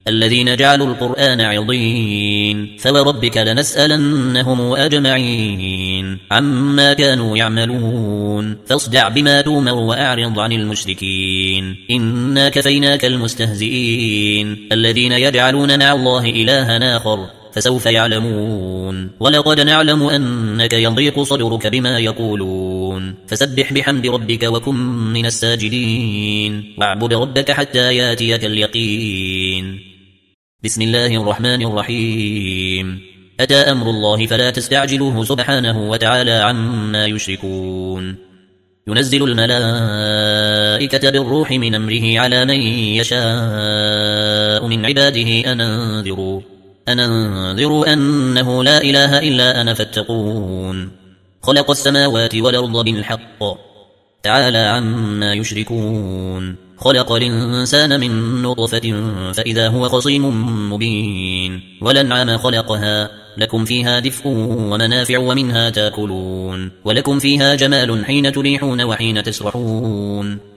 الذين جعلوا القرآن عضين فوربك لنسألنهم أجمعين عما كانوا يعملون فاصدع بما تومر وأعرض عن المشركين إنا كفيناك المستهزئين الذين يجعلون مع الله إلها آخر فسوف يعلمون ولقد نعلم أنك يضيق صدرك بما يقولون فسبح بحمد ربك وكن من الساجدين واعبد ربك حتى ياتيك اليقين. بسم الله الرحمن الرحيم. أتى أمر الله فلا تستعجلوه سبحانه وتعالى عما يشركون. ينزل الملائكة بالروح من أمره على من يشاء من عباده أن أنذروا أنه لا إله إلا أنا فاتقون. خلق السماوات والأرض بالحق تعالى عما يشركون. خلق الإنسان من نطفة فإذا هو خصيم مبين. والأنعام خلقها لكم فيها دفء ومنافع ومنها تاكلون ولكم فيها جمال حين تريحون وحين تسرحون.